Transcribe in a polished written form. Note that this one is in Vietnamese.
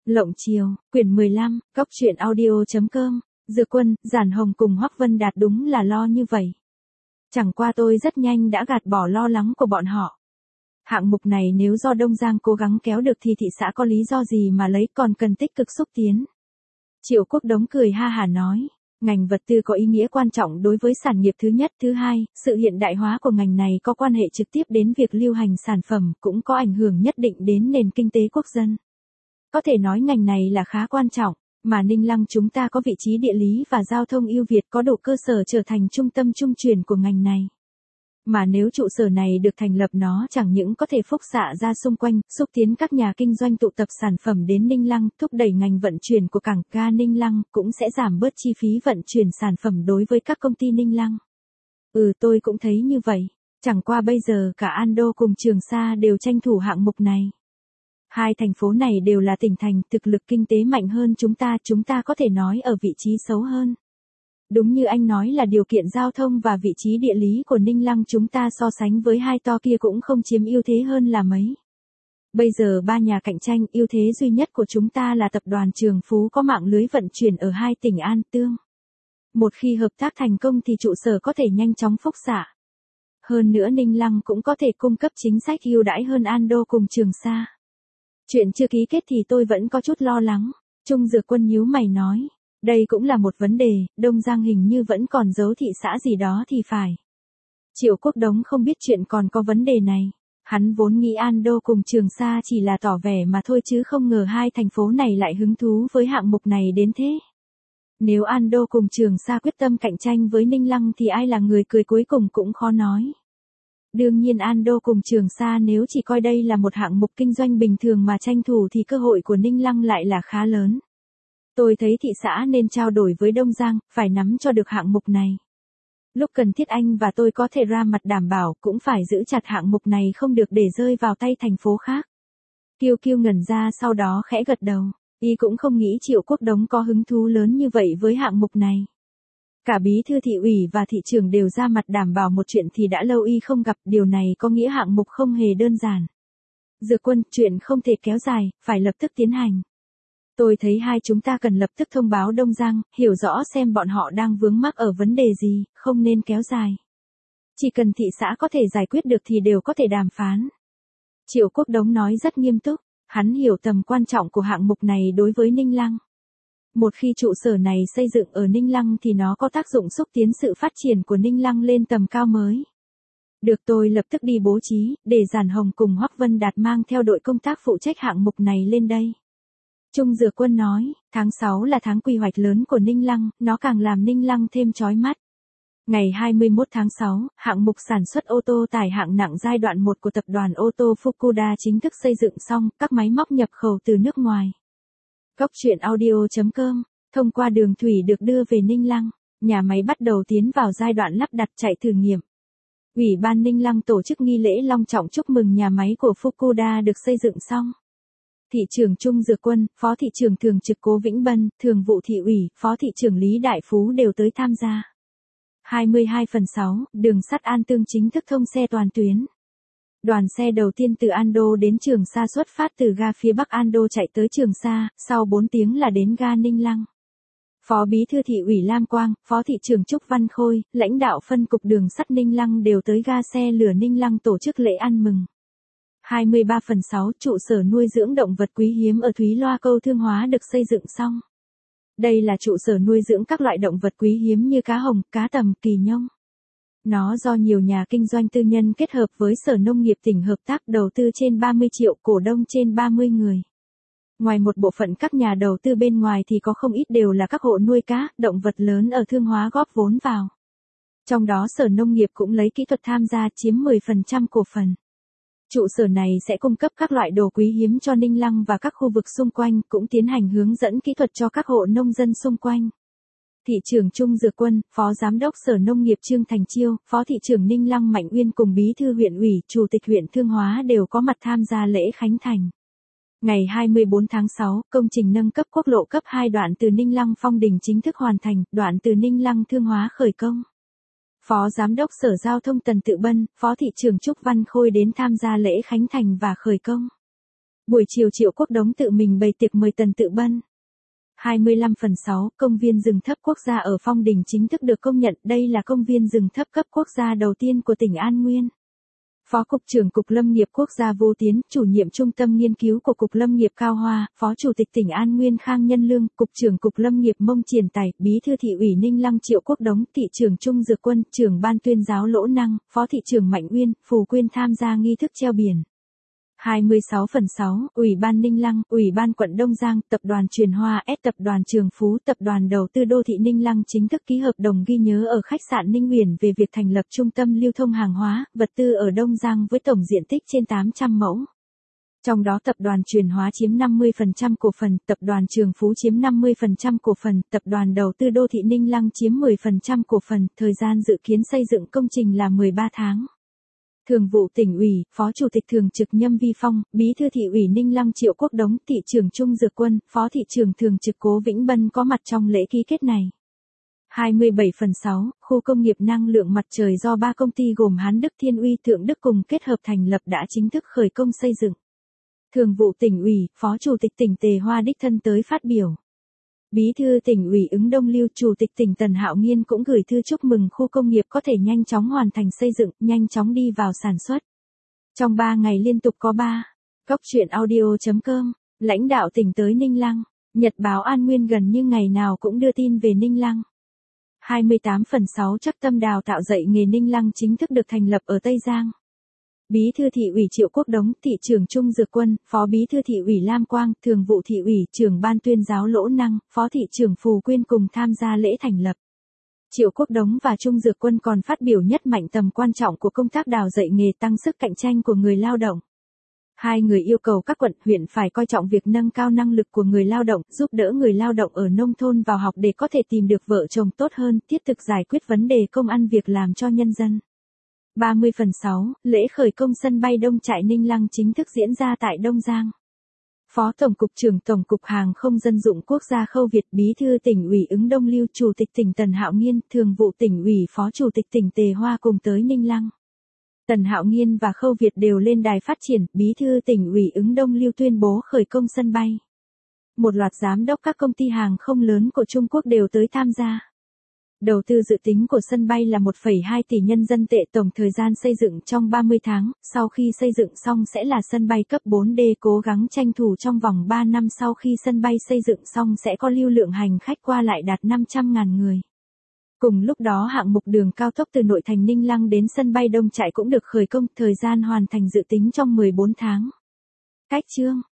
Lộng Chiều, quyển 15, Cóc truyện audio.com, Dược Quân, Giản Hồng cùng Hoắc Vân Đạt đúng là lo như vậy. Chẳng qua tôi rất nhanh đã gạt bỏ lo lắng của bọn họ. Hạng mục này nếu do Đông Giang cố gắng kéo được thì thị xã có lý do gì mà lấy, còn cần tích cực xúc tiến. Triệu Quốc Đống cười ha hả nói, ngành vật tư có ý nghĩa quan trọng đối với sản nghiệp thứ nhất, thứ hai, sự hiện đại hóa của ngành này có quan hệ trực tiếp đến việc lưu hành sản phẩm, cũng có ảnh hưởng nhất định đến nền kinh tế quốc dân. Có thể nói ngành này là khá quan trọng, mà Ninh Lăng chúng ta có vị trí địa lý và giao thông ưu việt, có đủ cơ sở trở thành trung tâm trung truyền của ngành này. Mà nếu trụ sở này được thành lập, nó chẳng những có thể phúc xạ ra xung quanh, xúc tiến các nhà kinh doanh tụ tập sản phẩm đến Ninh Lăng, thúc đẩy ngành vận chuyển của cảng ga Ninh Lăng, cũng sẽ giảm bớt chi phí vận chuyển sản phẩm đối với các công ty Ninh Lăng. Tôi cũng thấy như vậy. Chẳng qua bây giờ cả An Đô cùng Trường Sa đều tranh thủ hạng mục này. Hai thành phố này đều là tỉnh thành, thực lực kinh tế mạnh hơn chúng ta có thể nói ở vị trí xấu hơn. Đúng như anh nói là điều kiện giao thông và vị trí địa lý của Ninh Lăng chúng ta so sánh với hai to kia cũng không chiếm ưu thế hơn là mấy. Bây giờ ba nhà cạnh tranh, ưu thế duy nhất của chúng ta là tập đoàn Trường Phú có mạng lưới vận chuyển ở hai tỉnh An Tương. Một khi hợp tác thành công thì trụ sở có thể nhanh chóng phúc xạ. Hơn nữa Ninh Lăng cũng có thể cung cấp chính sách ưu đãi hơn An Đô cùng Trường Sa. Chuyện chưa ký kết thì tôi vẫn có chút lo lắng. Trung Dược Quân nhíu mày nói. Đây cũng là một vấn đề, Đông Giang hình như vẫn còn giấu thị xã gì đó thì phải. Triệu Quốc Đống không biết chuyện còn có vấn đề này. Hắn vốn nghĩ An Đô cùng Trường Sa chỉ là tỏ vẻ mà thôi chứ không ngờ hai thành phố này lại hứng thú với hạng mục này đến thế. Nếu An Đô cùng Trường Sa quyết tâm cạnh tranh với Ninh Lăng thì ai là người cười cuối cùng cũng khó nói. Đương nhiên An Đô cùng Trường Sa nếu chỉ coi đây là một hạng mục kinh doanh bình thường mà tranh thủ thì cơ hội của Ninh Lăng lại là khá lớn. Tôi thấy thị xã nên trao đổi với Đông Giang, phải nắm cho được hạng mục này. Lúc cần thiết anh và tôi có thể ra mặt đảm bảo, cũng phải giữ chặt hạng mục này không được để rơi vào tay thành phố khác. Kiêu Kiêu ngẩn ra sau đó khẽ gật đầu, y cũng không nghĩ Triệu Quốc Đống có hứng thú lớn như vậy với hạng mục này. Cả bí thư thị ủy và thị trưởng đều ra mặt đảm bảo một chuyện thì đã lâu y không gặp, điều này có nghĩa hạng mục không hề đơn giản. Dược Quân, chuyện không thể kéo dài, phải lập tức tiến hành. Tôi thấy hai chúng ta cần lập tức thông báo Đông Giang, hiểu rõ xem bọn họ đang vướng mắc ở vấn đề gì, không nên kéo dài. Chỉ cần thị xã có thể giải quyết được thì đều có thể đàm phán. Triệu Quốc Đống nói rất nghiêm túc, hắn hiểu tầm quan trọng của hạng mục này đối với Ninh Lăng. Một khi trụ sở này xây dựng ở Ninh Lăng thì nó có tác dụng xúc tiến sự phát triển của Ninh Lăng lên tầm cao mới. Được, tôi lập tức đi bố trí, để Giản Hồng cùng Hoắc Vân Đạt mang theo đội công tác phụ trách hạng mục này lên đây. Trung Dược Quân nói, tháng 6 là tháng quy hoạch lớn của Ninh Lăng, nó càng làm Ninh Lăng thêm chói mắt. Ngày 21 tháng 6, hạng mục sản xuất ô tô tải hạng nặng giai đoạn 1 của tập đoàn ô tô Fukuda chính thức xây dựng xong, các máy móc nhập khẩu từ nước ngoài. Cóc truyện audio.com, thông qua đường thủy được đưa về Ninh Lăng, nhà máy bắt đầu tiến vào giai đoạn lắp đặt chạy thử nghiệm. Ủy ban Ninh Lăng tổ chức nghi lễ long trọng chúc mừng nhà máy của Fukuda được xây dựng xong. Thị trưởng Trung Dược Quân, Phó thị trưởng thường trực Cố Vĩnh Bân, Thường vụ thị ủy, Phó thị trưởng Lý Đại Phú đều tới tham gia. 22/6, đường sắt An Tương chính thức thông xe toàn tuyến. Đoàn xe đầu tiên từ An Đô đến Trường Sa xuất phát từ ga phía Bắc An Đô chạy tới Trường Sa, sau 4 tiếng là đến ga Ninh Lăng. Phó Bí thư thị ủy Lam Quang, Phó thị trưởng Trúc Văn Khôi, lãnh đạo phân cục đường sắt Ninh Lăng đều tới ga xe lửa Ninh Lăng tổ chức lễ ăn mừng. 23/6, trụ sở nuôi dưỡng động vật quý hiếm ở Thúy Loa Câu Thương Hóa được xây dựng xong. Đây là trụ sở nuôi dưỡng các loại động vật quý hiếm như cá hồng, cá tầm, kỳ nhông. Nó do nhiều nhà kinh doanh tư nhân kết hợp với Sở Nông nghiệp tỉnh hợp tác đầu tư trên 30 triệu, cổ đông trên 30 người. Ngoài một bộ phận các nhà đầu tư bên ngoài thì có không ít đều là các hộ nuôi cá, động vật lớn ở Thương Hóa góp vốn vào. Trong đó Sở Nông nghiệp cũng lấy kỹ thuật tham gia chiếm 10% cổ phần. Trụ sở này sẽ cung cấp các loại đồ quý hiếm cho Ninh Lăng và các khu vực xung quanh, cũng tiến hành hướng dẫn kỹ thuật cho các hộ nông dân xung quanh. Thị trưởng Trung Dược Quân, Phó Giám đốc Sở Nông nghiệp Trương Thành Chiêu, Phó thị trưởng Ninh Lăng Mạnh Uyên cùng Bí thư huyện ủy, Chủ tịch huyện Thương Hóa đều có mặt tham gia lễ khánh thành. Ngày 24 tháng 6, công trình nâng cấp quốc lộ cấp 2 đoạn từ Ninh Lăng Phong Đình chính thức hoàn thành, đoạn từ Ninh Lăng Thương Hóa khởi công. Phó Giám đốc Sở Giao thông Tần Tự Bân, Phó thị trưởng Trúc Văn Khôi đến tham gia lễ khánh thành và khởi công. Buổi chiều Triệu Quốc Đống tự mình bày tiệc mời Tần Tự Bân. 25/6, công viên rừng thấp quốc gia ở Phong Đình chính thức được công nhận, đây là công viên rừng thấp cấp quốc gia đầu tiên của tỉnh An Nguyên. Phó Cục trưởng Cục Lâm nghiệp Quốc gia Vô Tiến, chủ nhiệm Trung tâm Nghiên cứu của Cục Lâm nghiệp Cao Hoa, Phó Chủ tịch tỉnh An Nguyên Khang Nhân Lương, Cục trưởng Cục Lâm nghiệp Mông Triển Tài, Bí thư Thị ủy Ninh Lăng Triệu Quốc Đống, Thị trưởng Trung Dược Quân, trưởng Ban tuyên giáo Lỗ Năng, Phó Thị trưởng Mạnh Uyên, Phù Quyên tham gia nghi thức treo biển. 26/6, Ủy ban Ninh Lăng, Ủy ban quận Đông Giang, Tập đoàn Truyền Hoa S, Tập đoàn Trường Phú, Tập đoàn Đầu tư Đô thị Ninh Lăng chính thức ký hợp đồng ghi nhớ ở khách sạn Ninh Uyển về việc thành lập trung tâm lưu thông hàng hóa, vật tư ở Đông Giang với tổng diện tích trên 800 mẫu. Trong đó Tập đoàn Truyền Hóa chiếm 50% cổ phần, Tập đoàn Trường Phú chiếm 50% cổ phần, Tập đoàn Đầu tư Đô thị Ninh Lăng chiếm 10% cổ phần, thời gian dự kiến xây dựng công trình là 13 tháng. Thường vụ tỉnh ủy, Phó Chủ tịch Thường trực Nhâm Vi Phong, Bí thư Thị ủy Ninh Lăng Triệu Quốc Đống, Thị trưởng Trung Dược Quân, Phó Thị trưởng Thường trực Cố Vĩnh Bân có mặt trong lễ ký kết này. 27/6, khu công nghiệp năng lượng mặt trời do 3 công ty gồm Hán Đức Thiên Uy Thượng Đức cùng kết hợp thành lập đã chính thức khởi công xây dựng. Thường vụ tỉnh ủy, Phó Chủ tịch tỉnh Tề Hoa đích thân tới phát biểu. Bí thư tỉnh ủy Ứng Đông Lưu, Chủ tịch tỉnh Tần Hạo Nghiên cũng gửi thư chúc mừng khu công nghiệp có thể nhanh chóng hoàn thành xây dựng, nhanh chóng đi vào sản xuất. Trong 3 ngày liên tục có 3. Góc truyện audio.com, lãnh đạo tỉnh tới Ninh Lăng, Nhật báo An Nguyên gần như ngày nào cũng đưa tin về Ninh Lăng. 28/6 Trắc Tâm đào tạo dạy nghề Ninh Lăng chính thức được thành lập ở Tây Giang. Bí thư Thị ủy Triệu Quốc Đống, Thị trưởng Trung Dược Quân, Phó Bí thư Thị ủy Lam Quang, Thường vụ Thị ủy, trưởng Ban tuyên giáo Lỗ Năng, Phó Thị trưởng Phù Quyên cùng tham gia lễ thành lập. Triệu Quốc Đống và Trung Dược Quân còn phát biểu nhất mạnh tầm quan trọng của công tác đào dạy nghề tăng sức cạnh tranh của người lao động. Hai người yêu cầu các quận, huyện phải coi trọng việc nâng cao năng lực của người lao động, giúp đỡ người lao động ở nông thôn vào học để có thể tìm được vợ chồng tốt hơn, thiết thực giải quyết vấn đề công ăn việc làm cho nhân dân. 30/6, lễ khởi công sân bay Đông Trại Ninh Lăng chính thức diễn ra tại Đông Giang. Phó Tổng cục trưởng Tổng cục Hàng không Dân dụng Quốc gia Khâu Việt, Bí thư tỉnh ủy Ứng Đông Lưu, Chủ tịch tỉnh Tần Hạo Nghiên, Thường vụ tỉnh ủy Phó Chủ tịch tỉnh Tề Hoa cùng tới Ninh Lăng. Tần Hạo Nghiên và Khâu Việt đều lên đài phát triển, Bí thư tỉnh ủy Ứng Đông Lưu tuyên bố khởi công sân bay. Một loạt giám đốc các công ty hàng không lớn của Trung Quốc đều tới tham gia. Đầu tư dự tính của sân bay là 1,2 tỷ nhân dân tệ, tổng thời gian xây dựng trong 30 tháng, sau khi xây dựng xong sẽ là sân bay cấp 4D, cố gắng tranh thủ trong vòng 3 năm sau khi sân bay xây dựng xong sẽ có lưu lượng hành khách qua lại đạt 500.000 người. Cùng lúc đó hạng mục đường cao tốc từ nội thành Ninh Lăng đến sân bay Đông Trại cũng được khởi công, thời gian hoàn thành dự tính trong 14 tháng. Cách chương